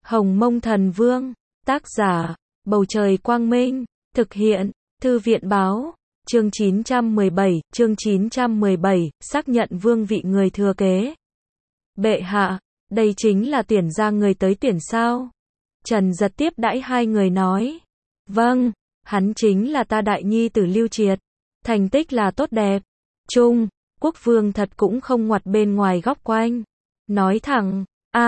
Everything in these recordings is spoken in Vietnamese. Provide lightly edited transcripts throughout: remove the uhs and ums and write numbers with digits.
Hồng Mông Thần Vương, tác giả, Bầu Trời Quang Minh, thực hiện, Thư viện Báo, chương 917, xác nhận vương vị người thừa kế. Bệ hạ, đây chính là tuyển ra người tới tuyển sao? Trần Giật tiếp đãi hai người nói. Vâng, hắn chính là ta đại nhi tử Lưu Triệt, thành tích là tốt đẹp. Trung, Quốc Vương thật cũng không ngoặt bên ngoài góc quanh. Nói thẳng,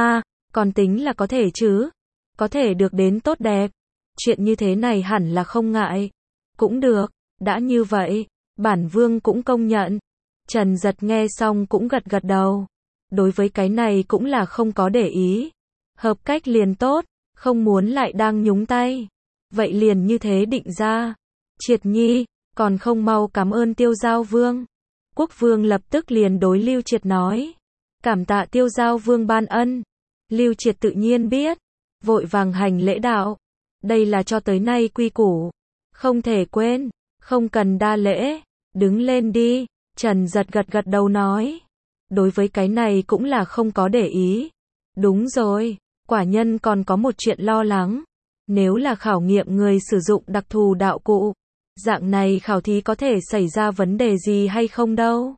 còn tính là có thể chứ, có thể được đến tốt đẹp. Chuyện như thế này hẳn là không ngại. Cũng được, đã như vậy, bản vương cũng công nhận. Trần Giật nghe xong cũng gật gật đầu. Đối với cái này cũng là không có để ý. Hợp cách liền tốt, không muốn lại đang nhúng tay. Vậy liền như thế định ra. Triệt nhi, còn không mau cảm ơn Tiêu Giao Vương. Quốc Vương lập tức liền đối Lưu Triệt nói. Cảm tạ Tiêu Giao Vương ban ân. Lưu Triệt tự nhiên biết, vội vàng hành lễ đạo. Đây là cho tới nay quy củ, không thể quên, không cần đa lễ, đứng lên đi. Trần Giật gật gật đầu nói. Đối với cái này cũng là không có để ý. Đúng rồi, quả nhân còn có một chuyện lo lắng. Nếu là khảo nghiệm người sử dụng đặc thù đạo cụ, dạng này khảo thí có thể xảy ra vấn đề gì hay không đâu.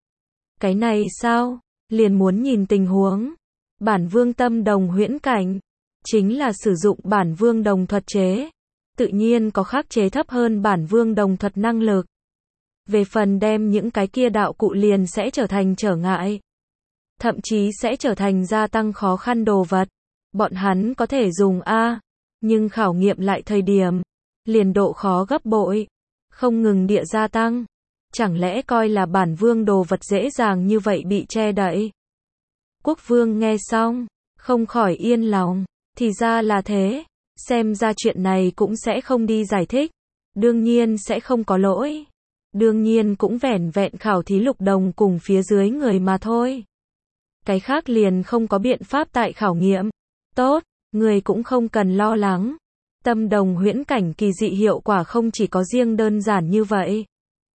Cái này sao? Liền muốn nhìn tình huống. Bản vương tâm đồng huyễn cảnh, chính là sử dụng bản vương đồng thuật chế. Tự nhiên có khắc chế thấp hơn bản vương đồng thuật năng lực. Về phần đem những cái kia đạo cụ liền sẽ trở thành trở ngại. Thậm chí sẽ trở thành gia tăng khó khăn đồ vật. Bọn hắn có thể dùng nhưng khảo nghiệm lại thời điểm, liền độ khó gấp bội, không ngừng địa gia tăng. Chẳng lẽ coi là bản vương đồ vật dễ dàng như vậy bị che đậy? Quốc Vương nghe xong, không khỏi yên lòng. Thì ra là thế, xem ra chuyện này cũng sẽ không đi giải thích. Đương nhiên sẽ không có lỗi. Đương nhiên cũng vẻn vẹn khảo thí lục đồng cùng phía dưới người mà thôi. Cái khác liền không có biện pháp tại khảo nghiệm. Tốt, người cũng không cần lo lắng. Tâm đồng huyễn cảnh kỳ dị hiệu quả không chỉ có riêng đơn giản như vậy.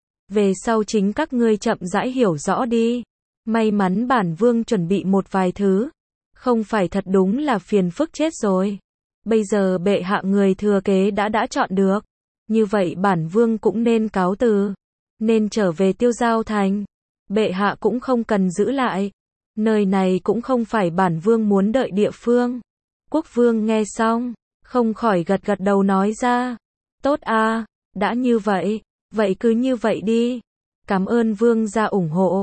Về sau chính các ngươi chậm rãi hiểu rõ đi. May mắn bản vương chuẩn bị một vài thứ. Không phải thật đúng là phiền phức chết rồi. Bây giờ bệ hạ người thừa kế đã chọn được. Như vậy bản vương cũng nên cáo từ. Nên trở về Tiêu Giao Thành. Bệ hạ cũng không cần giữ lại. Nơi này cũng không phải bản vương muốn đợi địa phương. Quốc Vương nghe xong, không khỏi gật gật đầu nói ra. Tốt đã như vậy, vậy cứ như vậy đi. Cảm ơn vương gia ủng hộ.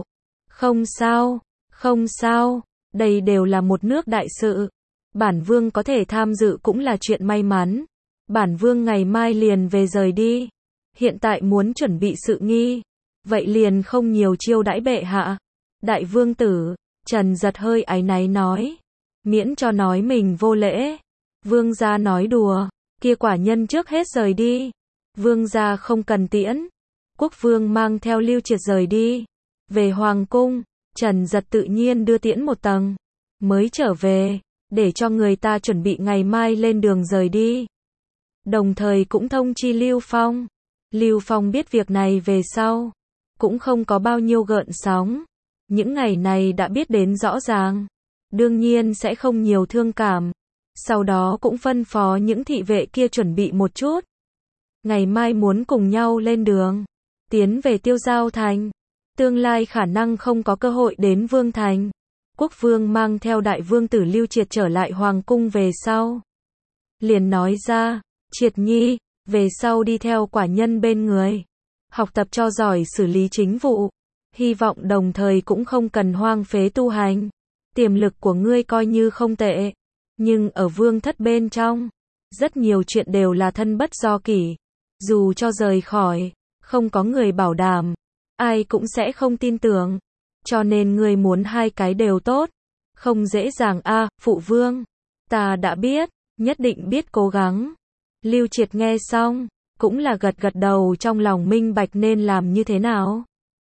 Không sao, đây đều là một nước đại sự. Bản vương có thể tham dự cũng là chuyện may mắn. Bản vương ngày mai liền về rời đi. Hiện tại muốn chuẩn bị sự nghi. Vậy liền không nhiều chiêu đãi bệ hạ. Đại vương tử, Trần Giật hơi áy náy nói. Miễn cho nói mình vô lễ. Vương gia nói đùa, kia quả nhân trước hết rời đi. Vương gia không cần tiễn. Quốc Vương mang theo Lưu Triệt rời đi. Về Hoàng cung, Trần Giật tự nhiên đưa tiễn một tầng. Mới trở về, để cho người ta chuẩn bị ngày mai lên đường rời đi. Đồng thời cũng thông chi Lưu Phong. Lưu Phong biết việc này về sau, cũng không có bao nhiêu gợn sóng. Những ngày này đã biết đến rõ ràng. Đương nhiên sẽ không nhiều thương cảm. Sau đó cũng phân phó những thị vệ kia chuẩn bị một chút. Ngày mai muốn cùng nhau lên đường. Tiến về Tiêu Giao Thành. Tương lai khả năng không có cơ hội đến Vương Thành. Quốc Vương mang theo đại vương tử Lưu Triệt trở lại Hoàng cung về sau. Liền nói ra, Triệt nhi, về sau đi theo quả nhân bên người. Học tập cho giỏi xử lý chính vụ. Hy vọng đồng thời cũng không cần hoang phế tu hành. Tiềm lực của ngươi coi như không tệ. Nhưng ở vương thất bên trong, rất nhiều chuyện đều là thân bất do kỷ. Dù cho rời khỏi, không có người bảo đảm, ai cũng sẽ không tin tưởng. Cho nên ngươi muốn hai cái đều tốt. Không dễ dàng phụ vương. Ta đã biết, nhất định biết cố gắng. Lưu Triệt nghe xong, cũng là gật gật đầu trong lòng minh bạch nên làm như thế nào.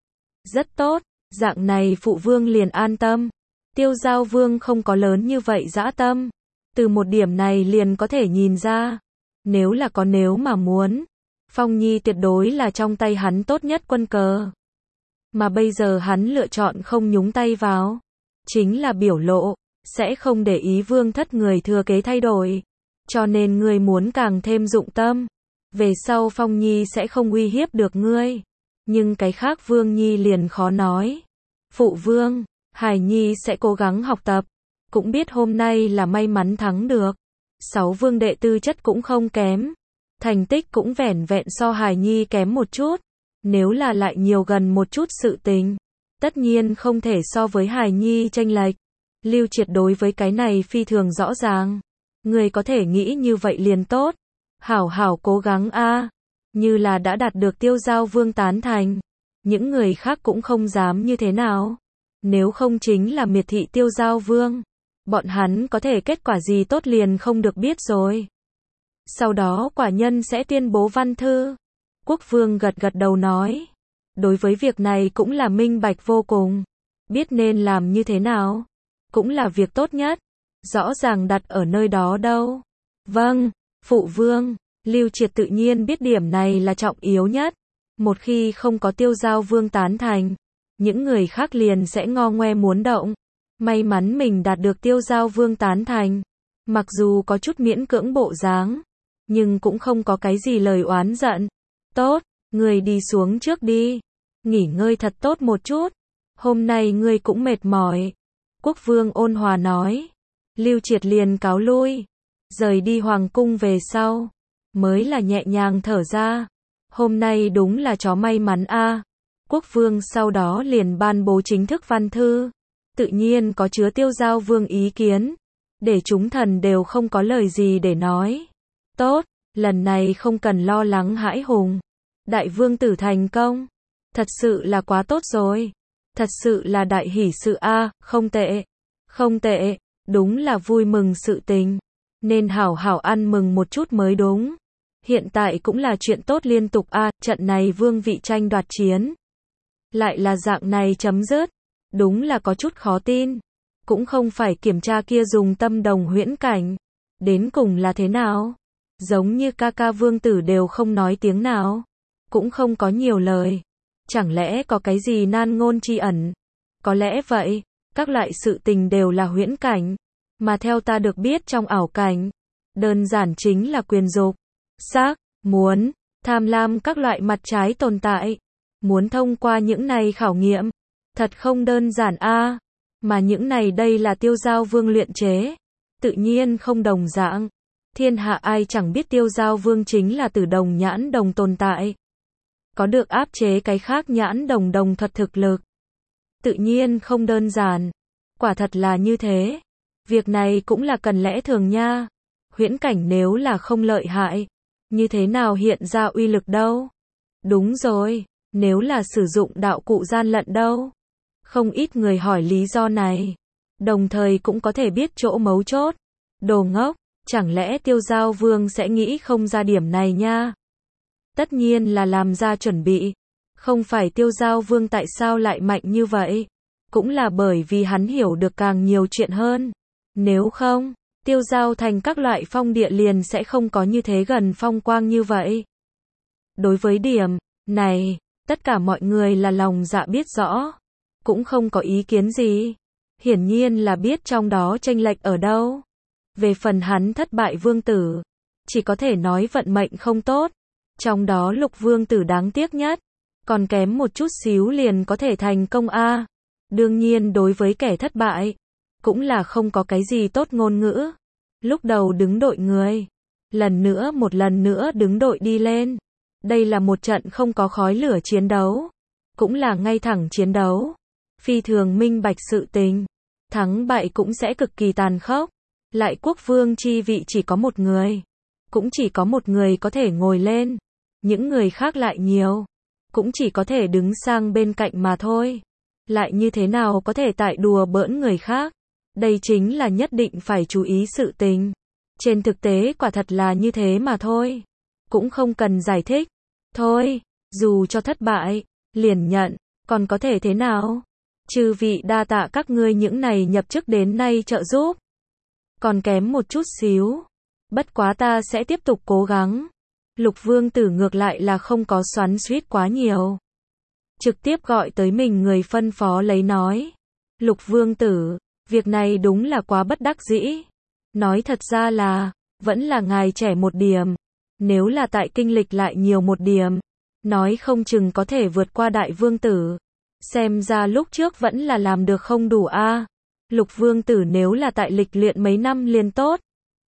Rất tốt, dạng này phụ vương liền an tâm. Tiêu Giao Vương không có lớn như vậy dã tâm. Từ một điểm này liền có thể nhìn ra. Nếu mà muốn, Phong Nhi tuyệt đối là trong tay hắn tốt nhất quân cờ. Mà bây giờ hắn lựa chọn không nhúng tay vào. Chính là biểu lộ, sẽ không để ý vương thất người thừa kế thay đổi. Cho nên ngươi muốn càng thêm dụng tâm. Về sau Phong Nhi sẽ không uy hiếp được ngươi. Nhưng cái khác Vương Nhi liền khó nói. Phụ vương, Hải Nhi sẽ cố gắng học tập. Cũng biết hôm nay là may mắn thắng được. 6 vương đệ tư chất cũng không kém. Thành tích cũng vẻn vẹn so Hải Nhi kém một chút. Nếu là lại nhiều gần một chút sự tình, tất nhiên không thể so với Hải Nhi chênh lệch. Lưu Triệt đối với cái này phi thường rõ ràng. Người có thể nghĩ như vậy liền tốt. Hảo hảo cố gắng a. Như là đã đạt được Tiêu Giao Vương tán thành. Những người khác cũng không dám như thế nào. Nếu không chính là miệt thị Tiêu Giao Vương. Bọn hắn có thể kết quả gì tốt liền không được biết rồi. Sau đó quả nhân sẽ tuyên bố văn thư. Quốc vương gật gật đầu nói. Đối với việc này cũng là minh bạch vô cùng. Biết nên làm như thế nào. Cũng là việc tốt nhất. Rõ ràng đặt ở nơi đó đâu. Vâng, phụ vương. Lưu Triệt tự nhiên biết điểm này là trọng yếu nhất. Một khi không có Tiêu Giao Vương tán thành, những người khác liền sẽ ngo ngoe muốn động. May mắn mình đạt được Tiêu Giao Vương tán thành. Mặc dù có chút miễn cưỡng bộ dáng, nhưng cũng không có cái gì lời oán giận. Tốt, người đi xuống trước đi. Nghỉ ngơi thật tốt một chút. Hôm nay ngươi cũng mệt mỏi. Quốc vương ôn hòa nói. Lưu Triệt liền cáo lui. Rời đi hoàng cung về sau. Mới là nhẹ nhàng thở ra. Hôm nay đúng là chó may mắn a. Quốc vương sau đó liền ban bố chính thức văn thư. Tự nhiên có chứa Tiêu Giao Vương ý kiến. Để chúng thần đều không có lời gì để nói. Tốt, lần này không cần lo lắng hãi hùng. Đại vương tử thành công. Thật sự là quá tốt rồi. Thật sự là đại hỷ sự a, không tệ. Không tệ, đúng là vui mừng sự tình. Nên hảo hảo ăn mừng một chút mới đúng. Hiện tại cũng là chuyện tốt liên tục a, trận này vương vị tranh đoạt chiến. Lại là dạng này chấm dứt. Đúng là có chút khó tin. Cũng không phải kiểm tra kia dùng tâm đồng huyễn cảnh. Đến cùng là thế nào? Giống như ca ca vương tử đều không nói tiếng nào. Cũng không có nhiều lời. Chẳng lẽ có cái gì nan ngôn tri ẩn? Có lẽ vậy. Các loại sự tình đều là huyễn cảnh. Mà theo ta được biết trong ảo cảnh, đơn giản chính là quyền dục, xác, muốn, tham lam các loại mặt trái tồn tại. Muốn thông qua những này khảo nghiệm. Thật không đơn giản a. Mà những này đây là Tiêu Giao Vương luyện chế. Tự nhiên không đồng dạng. Thiên hạ ai chẳng biết Tiêu Giao Vương chính là từ đồng nhãn đồng tồn tại. Có được áp chế cái khác nhãn đồng đồng thuật thực lực. Tự nhiên không đơn giản. Quả thật là như thế. Việc này cũng là cần lẽ thường nha. Huyễn cảnh nếu là không lợi hại, như thế nào hiện ra uy lực đâu? Đúng rồi, nếu là sử dụng đạo cụ gian lận đâu? Không ít người hỏi lý do này. Đồng thời cũng có thể biết chỗ mấu chốt. Đồ ngốc, chẳng lẽ Tiêu Giao Vương sẽ nghĩ không ra điểm này nha? Tất nhiên là làm ra chuẩn bị. Không phải Tiêu Giao Vương tại sao lại mạnh như vậy? Cũng là bởi vì hắn hiểu được càng nhiều chuyện hơn. Nếu không, Tiêu Giao thành các loại phong địa liền sẽ không có như thế gần phong quang như vậy. Đối với điểm này, tất cả mọi người là lòng dạ biết rõ. Cũng không có ý kiến gì. Hiển nhiên là biết trong đó chênh lệch ở đâu. Về phần hắn thất bại vương tử, chỉ có thể nói vận mệnh không tốt. Trong đó Lục vương tử đáng tiếc nhất. Còn kém một chút xíu liền có thể thành công a. Đương nhiên đối với kẻ thất bại, cũng là không có cái gì tốt ngôn ngữ. Lúc đầu đứng đội người, một lần nữa đứng đội đi lên. Đây là một trận không có khói lửa chiến đấu. Cũng là ngay thẳng chiến đấu. Phi thường minh bạch sự tình. Thắng bại cũng sẽ cực kỳ tàn khốc. Lại quốc vương chi vị chỉ có một người. Cũng chỉ có một người có thể ngồi lên. Những người khác lại nhiều. Cũng chỉ có thể đứng sang bên cạnh mà thôi. Lại như thế nào có thể tại đùa bỡn người khác. Đây chính là nhất định phải chú ý sự tình. Trên thực tế quả thật là như thế mà thôi. Cũng không cần giải thích. Thôi, dù cho thất bại, liền nhận, còn có thể thế nào? Chư vị đa tạ các ngươi những này nhập chức đến nay trợ giúp. Còn kém một chút xíu. Bất quá ta sẽ tiếp tục cố gắng. Lục vương tử ngược lại là không có xoắn xuýt quá nhiều. Trực tiếp gọi tới mình người phân phó lấy nói. Lục vương tử, Việc này đúng là quá bất đắc dĩ. Nói thật ra là, vẫn là ngài trẻ một điểm. Nếu là tại kinh lịch lại nhiều một điểm, nói không chừng có thể vượt qua đại vương tử. Xem ra lúc trước vẫn là làm được không đủ a. Lục vương tử nếu là tại lịch luyện mấy năm liền tốt.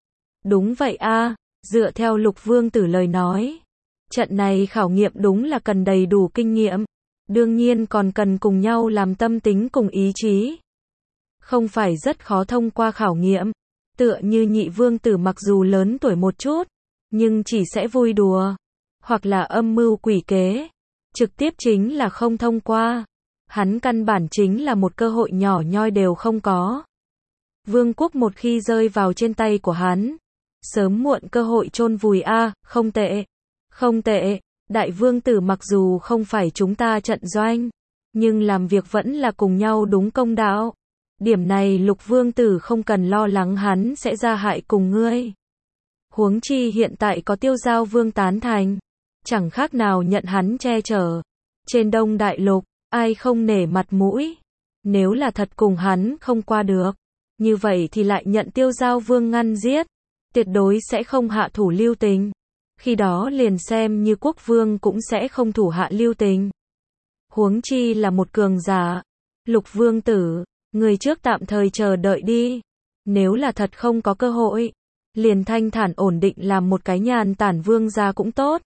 Đúng vậy a, dựa theo lục vương tử lời nói. Trận này khảo nghiệm đúng là cần đầy đủ kinh nghiệm. Đương nhiên còn cần cùng nhau làm tâm tính cùng ý chí. Không phải rất khó thông qua khảo nghiệm. Tựa như nhị vương tử mặc dù lớn tuổi một chút, nhưng chỉ sẽ vui đùa, hoặc là âm mưu quỷ kế. Trực tiếp chính là không thông qua. Hắn căn bản chính là một cơ hội nhỏ nhoi đều không có. Vương quốc một khi rơi vào trên tay của hắn, sớm muộn cơ hội chôn vùi a, không tệ. Không tệ, đại vương tử mặc dù không phải chúng ta trận doanh, nhưng làm việc vẫn là cùng nhau đúng công đạo. Điểm này lục vương tử không cần lo lắng hắn sẽ ra hại cùng ngươi. Huống chi hiện tại có Tiêu Giao vương tán thành, chẳng khác nào nhận hắn che chở. Trên Đông Đại Lục, ai không nể mặt mũi. Nếu là thật cùng hắn không qua được, như vậy thì lại nhận Tiêu Giao vương ngăn giết. Tuyệt đối sẽ không hạ thủ lưu tình. Khi đó liền xem như quốc vương cũng sẽ không thủ hạ lưu tình. Huống chi là một cường giả. Lục vương tử, người trước tạm thời chờ đợi đi. Nếu là thật không có cơ hội, liền thanh thản ổn định làm một cái nhàn tản vương gia cũng tốt.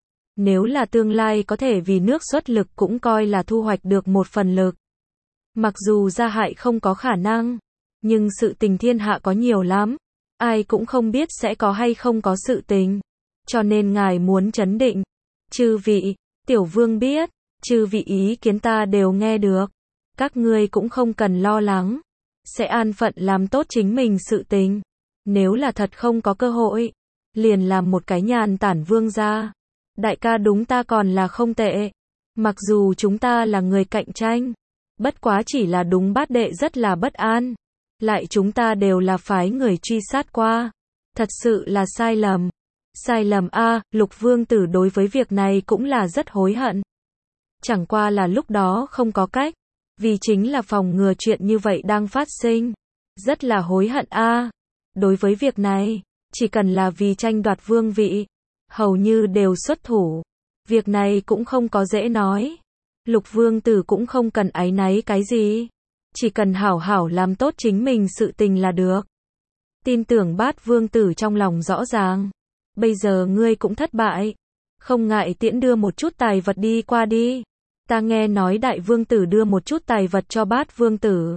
Nếu là tương lai có thể vì nước xuất lực cũng coi là thu hoạch được một phần lực. Mặc dù gia hại không có khả năng, nhưng sự tình thiên hạ có nhiều lắm. Ai cũng không biết sẽ có hay không có sự tình. Cho nên ngài muốn trấn định. Chư vị, tiểu vương biết, chư vị ý kiến ta đều nghe được. Các ngươi cũng không cần lo lắng. Sẽ an phận làm tốt chính mình sự tình. Nếu là thật không có cơ hội, liền làm một cái nhàn tản vương gia. Đại ca đúng ta còn là không tệ. Mặc dù chúng ta là người cạnh tranh, bất quá chỉ là đúng bát đệ rất là bất an. Lại chúng ta đều là phái người truy sát qua. Thật sự là sai lầm. Sai lầm a, lục vương tử đối với việc này cũng là rất hối hận. Chẳng qua là lúc đó không có cách. Vì chính là phòng ngừa chuyện như vậy đang phát sinh. Rất là hối hận a. Đối với việc này, chỉ cần là vì tranh đoạt vương vị, hầu như đều xuất thủ. Việc này cũng không có dễ nói. Lục vương tử cũng không cần áy náy cái gì. Chỉ cần hảo hảo làm tốt chính mình sự tình là được. Tin tưởng bát vương tử trong lòng rõ ràng. Bây giờ ngươi cũng thất bại. Không ngại tiễn đưa một chút tài vật đi qua đi. Ta nghe nói đại vương tử đưa một chút tài vật cho bát vương tử.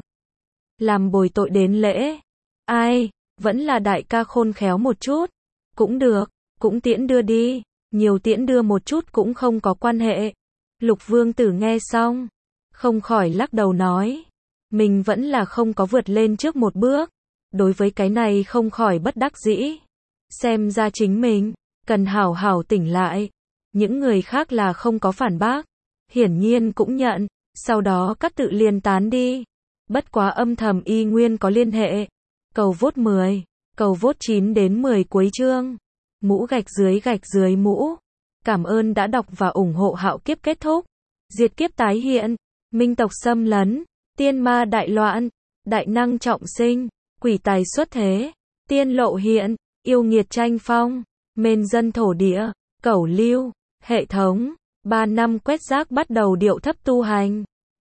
Làm bồi tội đến lễ. Ai, vẫn là đại ca khôn khéo một chút. Cũng được, cũng tiễn đưa đi. Nhiều tiễn đưa một chút cũng không có quan hệ. Lục vương tử nghe xong, không khỏi lắc đầu nói. Mình vẫn là không có vượt lên trước một bước. Đối với cái này không khỏi bất đắc dĩ. Xem ra chính mình, cần hảo hảo tỉnh lại. Những người khác là không có phản bác. Hiển nhiên cũng nhận, sau đó các tự liên tán đi. Bất quá âm thầm y nguyên có liên hệ. Cầu vote 10, cầu vote 9 đến 10 cuối chương. Mũ gạch dưới mũ. Cảm ơn đã đọc và ủng hộ Hạo Kiếp kết thúc. Diệt kiếp tái hiện, minh tộc xâm lấn, tiên ma đại loạn, đại năng trọng sinh, quỷ tài xuất thế, tiên lộ hiện, yêu nghiệt tranh phong, mên dân thổ địa, cẩu lưu, hệ thống. 3 năm quét rác bắt đầu điệu thấp tu hành.